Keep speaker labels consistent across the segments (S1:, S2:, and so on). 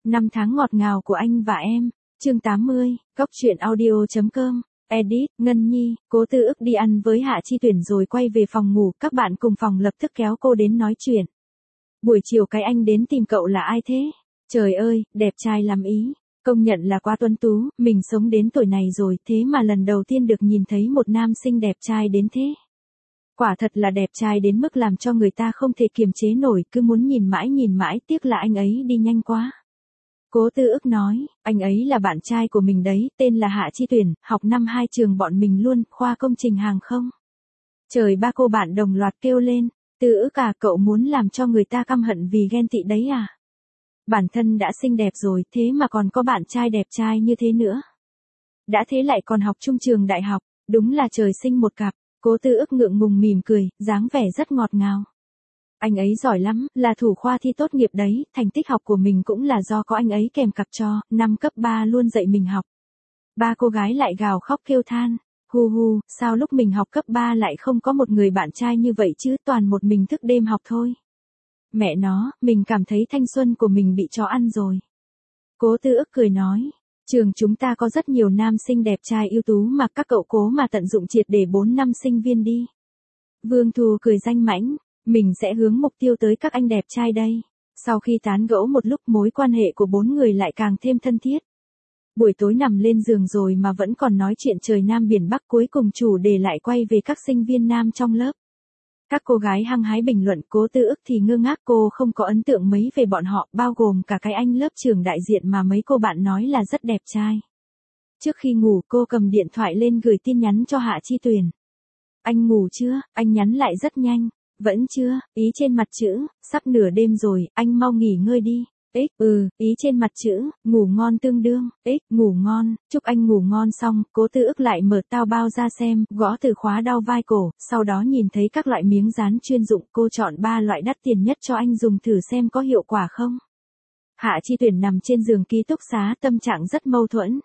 S1: Năm tháng ngọt ngào của anh và em. Chương 80, Cốc truyện audio.com. Edit, Ngân Nhi, Cố Tư Ức đi ăn với Hạ Chi Tuyển rồi quay về phòng ngủ, các bạn cùng phòng lập tức kéo cô đến nói chuyện. Buổi chiều cái anh đến tìm cậu là ai thế? Trời ơi, đẹp trai lắm ý. Công nhận là quá tuấn tú, mình sống đến tuổi này rồi thế mà lần đầu tiên được nhìn thấy một nam sinh đẹp trai đến thế. Quả thật là đẹp trai đến mức làm cho người ta không thể kiềm chế nổi, cứ muốn nhìn mãi, tiếc là anh ấy đi nhanh quá. Cố Tư Ức nói, anh ấy là bạn trai của mình đấy, tên là Hạ Chi Tuyển, học năm 2 trường bọn mình luôn, khoa công trình hàng không. Trời, ba cô bạn đồng loạt kêu lên, Tư Ức à, cậu muốn làm cho người ta căm hận vì ghen tị đấy à? Bản thân đã xinh đẹp rồi, thế mà còn có bạn trai đẹp trai như thế nữa. Đã thế lại còn học chung trường đại học, đúng là trời sinh một cặp. Cố Tư Ức ngượng ngùng mỉm cười, dáng vẻ rất ngọt ngào. Anh ấy giỏi lắm, là thủ khoa thi tốt nghiệp đấy, thành tích học của mình cũng là do có anh ấy kèm cặp cho, năm cấp 3 luôn dạy mình học. Ba cô gái lại gào khóc kêu than, hu, sao lúc mình học cấp 3 lại không có một người bạn trai như vậy chứ, toàn một mình thức đêm học thôi. Mẹ nó, mình cảm thấy thanh xuân của mình bị chó ăn rồi. Cố Tư Ức cười nói, trường chúng ta có rất nhiều nam sinh đẹp trai ưu tú mà các cậu cố mà tận dụng triệt để 4 năm sinh viên đi. Vương Thù cười danh mãnh, mình sẽ hướng mục tiêu tới các anh đẹp trai đây. Sau khi tán gẫu một lúc, mối quan hệ của bốn người lại càng thêm thân thiết. Buổi tối nằm lên giường rồi mà vẫn còn nói chuyện trời Nam biển Bắc, cuối cùng chủ đề lại quay về các sinh viên nam trong lớp. Các cô gái hăng hái bình luận, Cố Tư Ức thì ngơ ngác, cô không có ấn tượng mấy về bọn họ, bao gồm cả cái anh lớp trưởng đại diện mà mấy cô bạn nói là rất đẹp trai. Trước khi ngủ, cô cầm điện thoại lên gửi tin nhắn cho Hạ Chi Tuyển. Anh ngủ chưa? Anh nhắn lại rất nhanh. Vẫn chưa, ý trên mặt chữ, sắp nửa đêm rồi, anh mau nghỉ ngơi đi. Ý trên mặt chữ, ngủ ngon tương đương, ngủ ngon, chúc anh ngủ ngon. Xong, Cố Tư Ức lại mở tao bao ra xem, gõ từ khóa đau vai cổ, sau đó nhìn thấy các loại miếng dán chuyên dụng, cô chọn 3 loại đắt tiền nhất cho anh dùng thử xem có hiệu quả không. Hạ Chi Tuyển nằm trên giường ký túc xá, tâm trạng rất mâu thuẫn.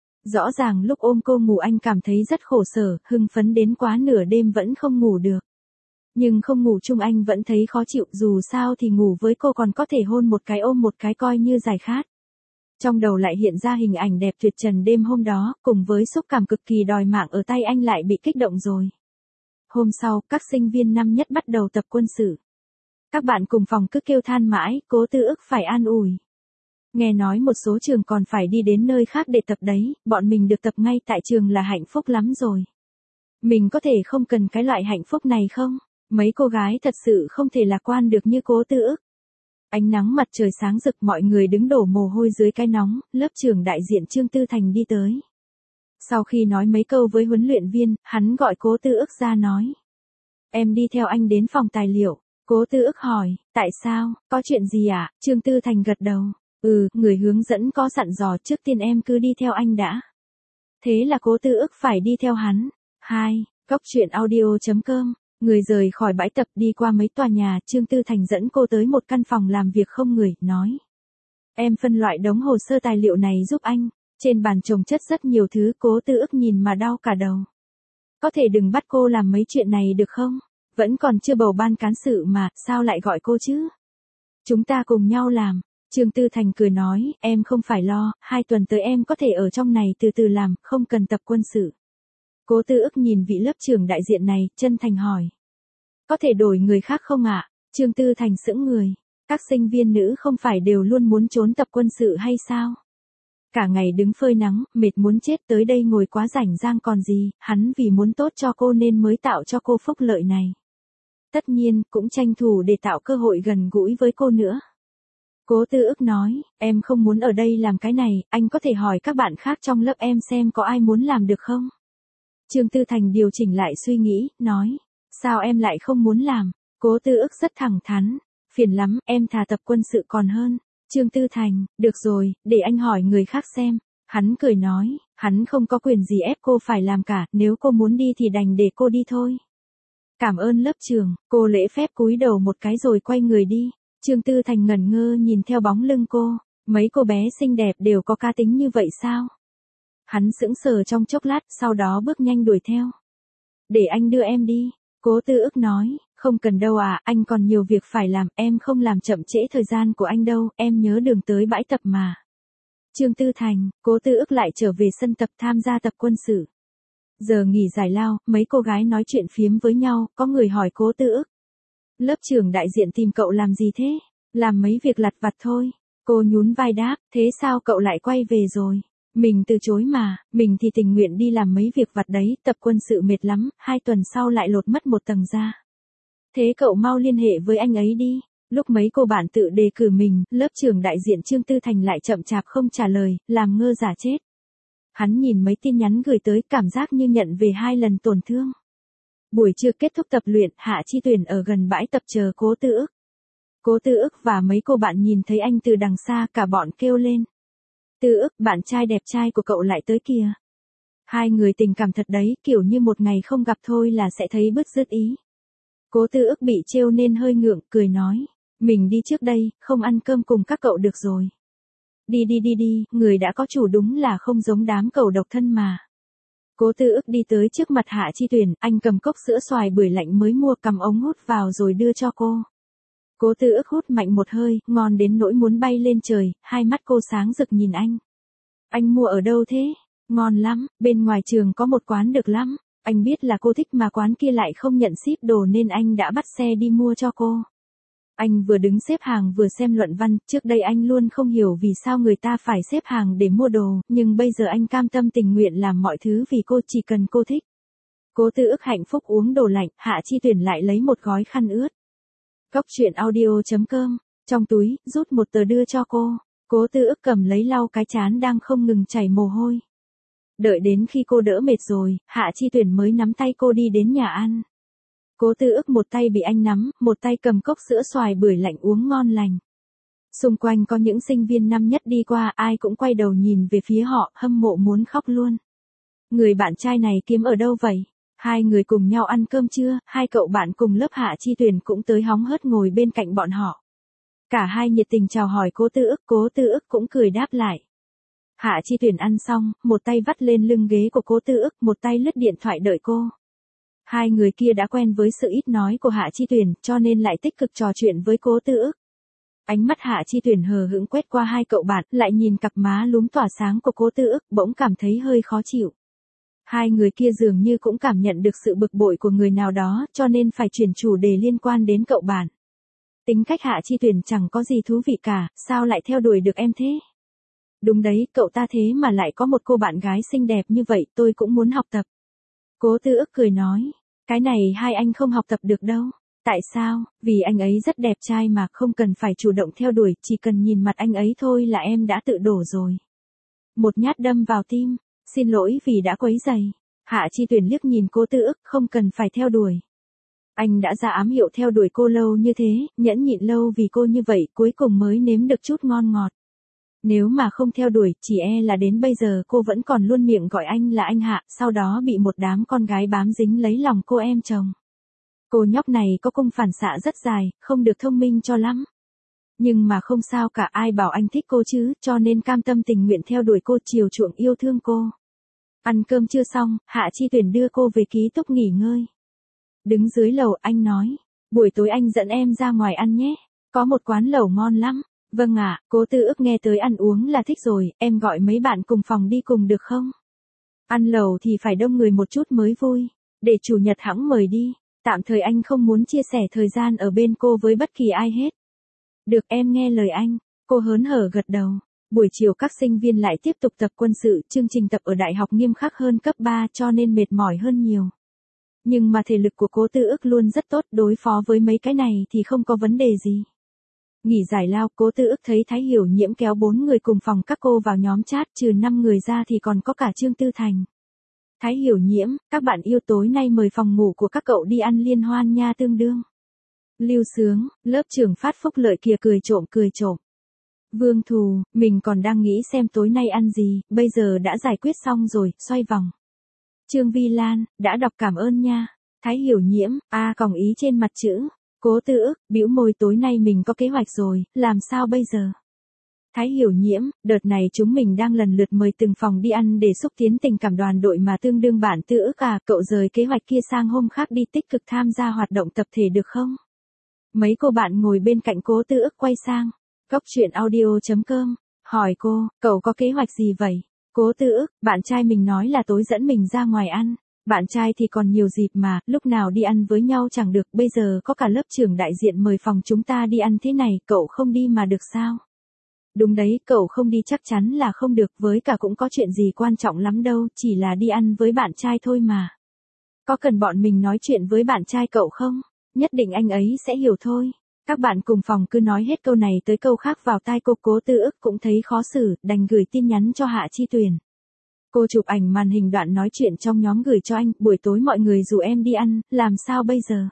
S1: Rõ ràng lúc ôm cô ngủ anh cảm thấy rất khổ sở, hưng phấn đến quá nửa đêm vẫn không ngủ được. Nhưng không ngủ chung anh vẫn thấy khó chịu, dù sao thì ngủ với cô còn có thể hôn một cái ôm một cái coi như giải khát. Trong đầu lại hiện ra hình ảnh đẹp tuyệt trần đêm hôm đó, cùng với xúc cảm cực kỳ đòi mạng ở tay anh lại bị kích động rồi. Hôm sau, các sinh viên năm nhất bắt đầu tập quân sự. Các bạn cùng phòng cứ kêu than mãi, Cố Tư Ức phải an ủi. Nghe nói một số trường còn phải đi đến nơi khác để tập đấy, bọn mình được tập ngay tại trường là hạnh phúc lắm rồi. Mình có thể không cần cái loại hạnh phúc này không? Mấy cô gái thật sự không thể lạc quan được như Cố Tư Ức. Ánh nắng mặt trời sáng rực, mọi người đứng đổ mồ hôi dưới cái nóng, lớp trưởng đại diện Trương Tư Thành đi tới. Sau khi nói mấy câu với huấn luyện viên, hắn gọi Cố Tư Ức ra nói. Em đi theo anh đến phòng tài liệu. Cố Tư Ức hỏi, tại sao, có chuyện gì à? Trương Tư Thành gật đầu. Người hướng dẫn có dặn dò trước tiên em cứ đi theo anh đã. Thế là Cố Tư Ức phải đi theo hắn. 2. Cốc truyện audio.com. Người rời khỏi bãi tập đi qua mấy tòa nhà, Trương Tư Thành dẫn cô tới một căn phòng làm việc không người, nói. Em phân loại đống hồ sơ tài liệu này giúp anh. Trên bàn chồng chất rất nhiều thứ, Cố Tư Ức nhìn mà đau cả đầu. Có thể đừng bắt cô làm mấy chuyện này được không? Vẫn còn chưa bầu ban cán sự mà, sao lại gọi cô chứ? Chúng ta cùng nhau làm. Trương Tư Thành cười nói, em không phải lo, 2 tuần tới em có thể ở trong này từ từ làm, không cần tập quân sự. Cố Tư Ức nhìn vị lớp trưởng đại diện này, chân thành hỏi. Có thể đổi người khác không ạ? Trương Tư Thành sững người. Các sinh viên nữ không phải đều luôn muốn trốn tập quân sự hay sao? Cả ngày đứng phơi nắng, mệt muốn chết, tới đây ngồi quá rảnh rang còn gì, hắn vì muốn tốt cho cô nên mới tạo cho cô phúc lợi này. Tất nhiên, cũng tranh thủ để tạo cơ hội gần gũi với cô nữa. Cố Tư Ức nói, em không muốn ở đây làm cái này, anh có thể hỏi các bạn khác trong lớp em xem có ai muốn làm được không? Trương Tư Thành điều chỉnh lại suy nghĩ, nói, sao em lại không muốn làm? Cố Tư Ức rất thẳng thắn, phiền lắm, em thà tập quân sự còn hơn. Trương Tư Thành, được rồi, để anh hỏi người khác xem. Hắn cười nói, hắn không có quyền gì ép cô phải làm cả, nếu cô muốn đi thì đành để cô đi thôi. Cảm ơn lớp trưởng, cô lễ phép cúi đầu một cái rồi quay người đi. Trương Tư Thành ngẩn ngơ nhìn theo bóng lưng cô, mấy cô bé xinh đẹp đều có cá tính như vậy sao? Hắn sững sờ trong chốc lát, sau đó bước nhanh đuổi theo. Để anh đưa em đi. Cố Tư Ức nói, Không cần đâu à, anh còn nhiều việc phải làm, em không làm chậm trễ thời gian của anh đâu, em nhớ đường tới bãi tập mà. Trương Tư Thành, Cố Tư Ức lại trở về sân tập tham gia tập quân sự. Giờ nghỉ giải lao, mấy cô gái nói chuyện phiếm với nhau, có người hỏi Cố Tư Ức. Lớp trưởng đại diện tìm cậu làm gì thế? Làm mấy việc lặt vặt thôi. Cô nhún vai đáp, thế sao cậu lại quay về rồi? Mình từ chối mà, mình thì tình nguyện đi làm mấy việc vặt đấy, tập quân sự mệt lắm, 2 tuần sau lại lột mất một tầng da. Thế cậu mau liên hệ với anh ấy đi. Lúc mấy cô bạn tự đề cử mình, lớp trưởng đại diện Trương Tư Thành lại chậm chạp không trả lời, làm ngơ giả chết. Hắn nhìn mấy tin nhắn gửi tới, cảm giác như nhận về 2 lần tổn thương. Buổi trưa kết thúc tập luyện, Hạ Chi Tuyển ở gần bãi tập chờ Cố Tư Ức. Cố Tư Ức và mấy cô bạn nhìn thấy anh từ đằng xa, cả bọn kêu lên. Tư Ức, bạn trai đẹp trai của cậu lại tới kìa. 2 người tình cảm thật đấy, kiểu như một ngày không gặp thôi là sẽ thấy bứt rứt ý. Cố Tư Ức bị trêu nên hơi ngượng, cười nói. Mình đi trước đây, không ăn cơm cùng các cậu được rồi. Đi, người đã có chủ đúng là không giống đám cẩu độc thân mà. Cố Tư Ức đi tới trước mặt Hạ Chi Tuyển, anh cầm cốc sữa xoài bưởi lạnh mới mua, cầm ống hút vào rồi đưa cho cô. Cố Tư Ức hút mạnh một hơi, ngon đến nỗi muốn bay lên trời, 2 mắt cô sáng rực nhìn anh. Anh mua ở đâu thế? Ngon lắm, bên ngoài trường có một quán được lắm. Anh biết là cô thích mà quán kia lại không nhận ship đồ nên anh đã bắt xe đi mua cho cô. Anh vừa đứng xếp hàng vừa xem luận văn, trước đây anh luôn không hiểu vì sao người ta phải xếp hàng để mua đồ, nhưng bây giờ anh cam tâm tình nguyện làm mọi thứ vì cô, chỉ cần cô thích. Cố Tư Ức hạnh phúc uống đồ lạnh, Hạ Chi Tuyển lại lấy một gói khăn ướt. Cốc truyện audio.com, trong túi, rút một tờ đưa cho cô. Cố Tư Ức cầm lấy lau cái trán đang không ngừng chảy mồ hôi. Đợi đến khi cô đỡ mệt rồi, Hạ Chi Tuyển mới nắm tay cô đi đến nhà ăn. Cố Tư Ức một tay bị anh nắm, một tay cầm cốc sữa xoài bưởi lạnh uống ngon lành. Xung quanh có những sinh viên năm nhất đi qua, ai cũng quay đầu nhìn về phía họ, hâm mộ muốn khóc luôn. Người bạn trai này kiếm ở đâu vậy? 2 người cùng nhau ăn cơm trưa, 2 cậu bạn cùng lớp Hạ Chi Tuyển cũng tới hóng hớt ngồi bên cạnh bọn họ. Cả hai nhiệt tình chào hỏi Cố Tư Ức cũng cười đáp lại. Hạ Chi Tuyển ăn xong, một tay vắt lên lưng ghế của Cố Tư Ức, một tay lướt điện thoại đợi cô. 2 người kia đã quen với sự ít nói của Hạ Chi Tuyển, cho nên lại tích cực trò chuyện với Cố Tư Ức. Ánh mắt Hạ Chi Tuyển hờ hững quét qua 2 cậu bạn, lại nhìn cặp má lúm tỏa sáng của Cố Tư Ức, bỗng cảm thấy hơi khó chịu. 2 người kia dường như cũng cảm nhận được sự bực bội của người nào đó, cho nên phải chuyển chủ đề liên quan đến cậu bạn. Tính cách Hạ Chi Tuyển chẳng có gì thú vị cả, sao lại theo đuổi được em thế? Đúng đấy, cậu ta thế mà lại có một cô bạn gái xinh đẹp như vậy, tôi cũng muốn học tập. Cố Tư Ức cười nói, cái này hai anh không học tập được đâu. Tại sao? Vì anh ấy rất đẹp trai mà, không cần phải chủ động theo đuổi, chỉ cần nhìn mặt anh ấy thôi là em đã tự đổ rồi. Một nhát đâm vào tim, xin lỗi vì đã quấy rầy. Hạ Chi Tuyển liếc nhìn Cố Tư Ức, không cần phải theo đuổi. Anh đã ra ám hiệu theo đuổi cô lâu như thế, nhẫn nhịn lâu vì cô như vậy, cuối cùng mới nếm được chút ngon ngọt. Nếu mà không theo đuổi, chỉ e là đến bây giờ cô vẫn còn luôn miệng gọi anh là anh Hạ, sau đó bị một đám con gái bám dính lấy lòng cô em chồng. Cô nhóc này có cung phản xạ rất dài, không được thông minh cho lắm. Nhưng mà không sao cả, ai bảo anh thích cô chứ, cho nên cam tâm tình nguyện theo đuổi cô, chiều chuộng yêu thương cô. Ăn cơm chưa xong, Hạ Chi Tuyển đưa cô về ký túc nghỉ ngơi. Đứng dưới lầu, anh nói, buổi tối anh dẫn em ra ngoài ăn nhé, có một quán lẩu ngon lắm. Vâng ạ, Cố Tư Ức nghe tới ăn uống là thích rồi, em gọi mấy bạn cùng phòng đi cùng được không? Ăn lẩu thì phải đông người một chút mới vui, để chủ nhật hẵng mời đi, tạm thời anh không muốn chia sẻ thời gian ở bên cô với bất kỳ ai hết. Được, em nghe lời anh, cô hớn hở gật đầu. Buổi chiều các sinh viên lại tiếp tục tập quân sự, chương trình tập ở đại học nghiêm khắc hơn cấp 3 cho nên mệt mỏi hơn nhiều. Nhưng mà thể lực của Cố Tư Ức luôn rất tốt, đối phó với mấy cái này thì không có vấn đề gì. Nghỉ giải lao, Cố Tư Ức thấy Thái Hiểu Nhiễm kéo 4 người cùng phòng các cô vào nhóm chat, trừ 5 người ra thì còn có cả Trương Tư Thành. Thái Hiểu Nhiễm, các bạn yêu tối nay mời phòng ngủ của các cậu đi ăn liên hoan nha tương đương. Lưu Sướng, lớp trưởng Phát Phúc Lợi kìa, cười trộm. Vương Thù, mình còn đang nghĩ xem tối nay ăn gì, bây giờ đã giải quyết xong rồi, xoay vòng. Trương Vi Lan, đã đọc cảm ơn nha. Thái Hiểu Nhiễm, còng ý trên mặt chữ. Cố Tư Ức, bĩu môi, tối nay mình có kế hoạch rồi, làm sao bây giờ? Thái Hiểu Nhiễm, đợt này chúng mình đang lần lượt mời từng phòng đi ăn để xúc tiến tình cảm đoàn đội mà tương đương bạn Tư Ức à, cậu rời kế hoạch kia sang hôm khác đi tích cực tham gia hoạt động tập thể được không? Mấy cô bạn ngồi bên cạnh Cố Tư Ức quay sang. Cốc truyện audio.com, hỏi cô, cậu có kế hoạch gì vậy? Cố Tư Ức, bạn trai mình nói là tối dẫn mình ra ngoài ăn. Bạn trai thì còn nhiều dịp mà, lúc nào đi ăn với nhau chẳng được, bây giờ có cả lớp trưởng đại diện mời phòng chúng ta đi ăn thế này, cậu không đi mà được sao? Đúng đấy, cậu không đi chắc chắn là không được, với cả cũng có chuyện gì quan trọng lắm đâu, chỉ là đi ăn với bạn trai thôi mà. Có cần bọn mình nói chuyện với bạn trai cậu không? Nhất định anh ấy sẽ hiểu thôi. Các bạn cùng phòng cứ nói hết câu này tới câu khác vào tai cô. Cố Tư Ức cũng thấy khó xử, đành gửi tin nhắn cho Hạ Chi Tuyền. Cô chụp ảnh màn hình đoạn nói chuyện trong nhóm gửi cho anh, buổi tối mọi người rủ em đi ăn, làm sao bây giờ?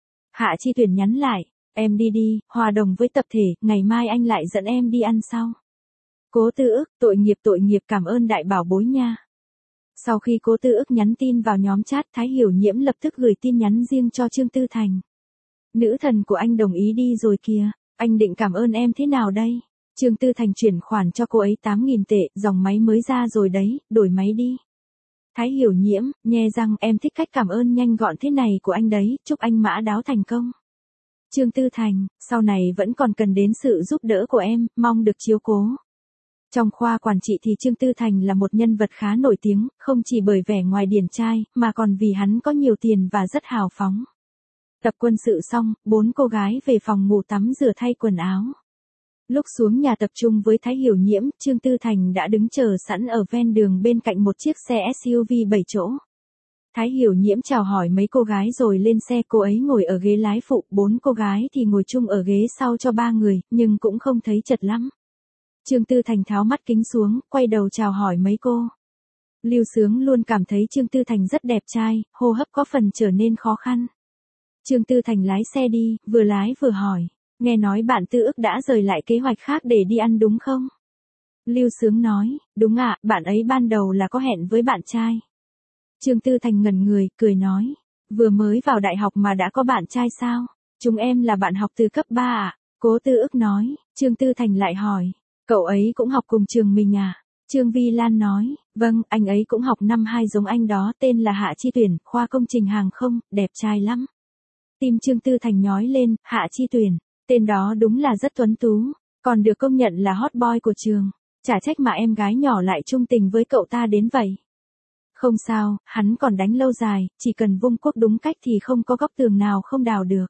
S1: Hạ Chi Tuyền nhắn lại, em đi đi, hòa đồng với tập thể, ngày mai anh lại dẫn em đi ăn sau. Cố Tư Ức, tội nghiệp cảm ơn đại bảo bối nha. Sau khi Cố Tư Ức nhắn tin vào nhóm chat, Thái Hiểu Nhiễm lập tức gửi tin nhắn riêng cho Trương Tư Thành. Nữ thần của anh đồng ý đi rồi kìa, anh định cảm ơn em thế nào đây? Trương Tư Thành chuyển khoản cho cô ấy 8.000 tệ, dòng máy mới ra rồi đấy, đổi máy đi. Thái Hiểu Nhiễm, nhe răng, em thích cách cảm ơn nhanh gọn thế này của anh đấy, chúc anh mã đáo thành công. Trương Tư Thành, sau này vẫn còn cần đến sự giúp đỡ của em, mong được chiếu cố. Trong khoa quản trị thì Trương Tư Thành là một nhân vật khá nổi tiếng, không chỉ bởi vẻ ngoài điển trai, mà còn vì hắn có nhiều tiền và rất hào phóng. Tập quân sự xong, 4 cô gái về phòng ngủ tắm rửa thay quần áo. Lúc xuống nhà tập trung với Thái Hiểu Nhiễm, Trương Tư Thành đã đứng chờ sẵn ở ven đường bên cạnh một chiếc xe SUV 7 chỗ. Thái Hiểu Nhiễm chào hỏi mấy cô gái rồi lên xe, cô ấy ngồi ở ghế lái phụ, 4 cô gái thì ngồi chung ở ghế sau cho 3 người, nhưng cũng không thấy chật lắm. Trương Tư Thành tháo mắt kính xuống, quay đầu chào hỏi mấy cô. Lưu Sướng luôn cảm thấy Trương Tư Thành rất đẹp trai, hô hấp có phần trở nên khó khăn. Trương Tư Thành lái xe đi, vừa lái vừa hỏi, nghe nói bạn Tư Ức đã rời lại kế hoạch khác để đi ăn đúng không? Lưu Sướng nói, đúng ạ, bạn ấy ban đầu là có hẹn với bạn trai. Trương Tư Thành ngẩn người, cười nói, vừa mới vào đại học mà đã có bạn trai sao? Chúng em là bạn học từ cấp 3 ạ. Cố Tư Ức nói. Trương Tư Thành lại hỏi, cậu ấy cũng học cùng trường mình à? Trương Vi Lan nói, vâng, anh ấy cũng học năm 2 giống anh đó, tên là Hạ Chi Tuyền, khoa công trình hàng không, đẹp trai lắm. Tim Trương Tư Thành nhói lên, Hạ Chi Tuyền, tên đó đúng là rất tuấn tú, còn được công nhận là hot boy của trường. Chả trách mà em gái nhỏ lại trung tình với cậu ta đến vậy. Không sao, hắn còn đánh lâu dài, chỉ cần vung cuốc đúng cách thì không có góc tường nào không đào được.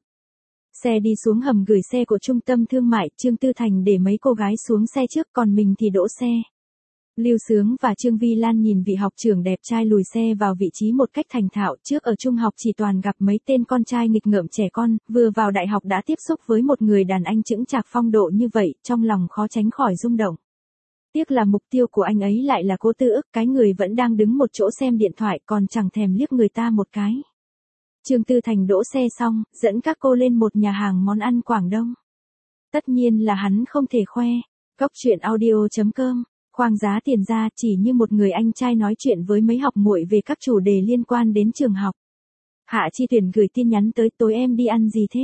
S1: Xe đi xuống hầm gửi xe của trung tâm thương mại, Trương Tư Thành để mấy cô gái xuống xe trước, còn mình thì đỗ xe. Lưu Sướng và Trương Vi Lan nhìn vị học trưởng đẹp trai lùi xe vào vị trí một cách thành thạo, trước ở trung học chỉ toàn gặp mấy tên con trai nghịch ngợm trẻ con, vừa vào đại học đã tiếp xúc với một người đàn anh chững chạc phong độ như vậy, trong lòng khó tránh khỏi rung động. Tiếc là mục tiêu của anh ấy lại là Cố Tư Ức, cái người vẫn đang đứng một chỗ xem điện thoại còn chẳng thèm liếc người ta một cái. Trương Tư Thành đỗ xe xong, dẫn các cô lên một nhà hàng món ăn Quảng Đông. Tất nhiên là hắn không thể khoe. Cốc truyện audio.com, khoang giá tiền ra, chỉ như một người anh trai nói chuyện với mấy học muội về các chủ đề liên quan đến trường học. Hạ Chi Tuyền gửi tin nhắn tới, tối em đi ăn gì thế?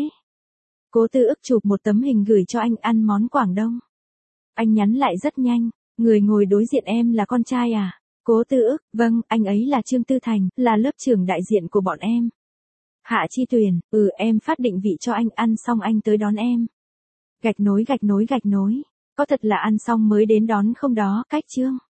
S1: Cố Tư Ức chụp một tấm hình gửi cho anh, ăn món Quảng Đông. Anh nhắn lại rất nhanh, người ngồi đối diện em là con trai à? Cố Tư Ức, vâng, anh ấy là Trương Tư Thành, là lớp trưởng đại diện của bọn em. Hạ Chi Tuyền, em phát định vị cho anh, ăn xong anh tới đón em. Gạch nối. Có thật là ăn xong mới đến đón không đó, cách chương.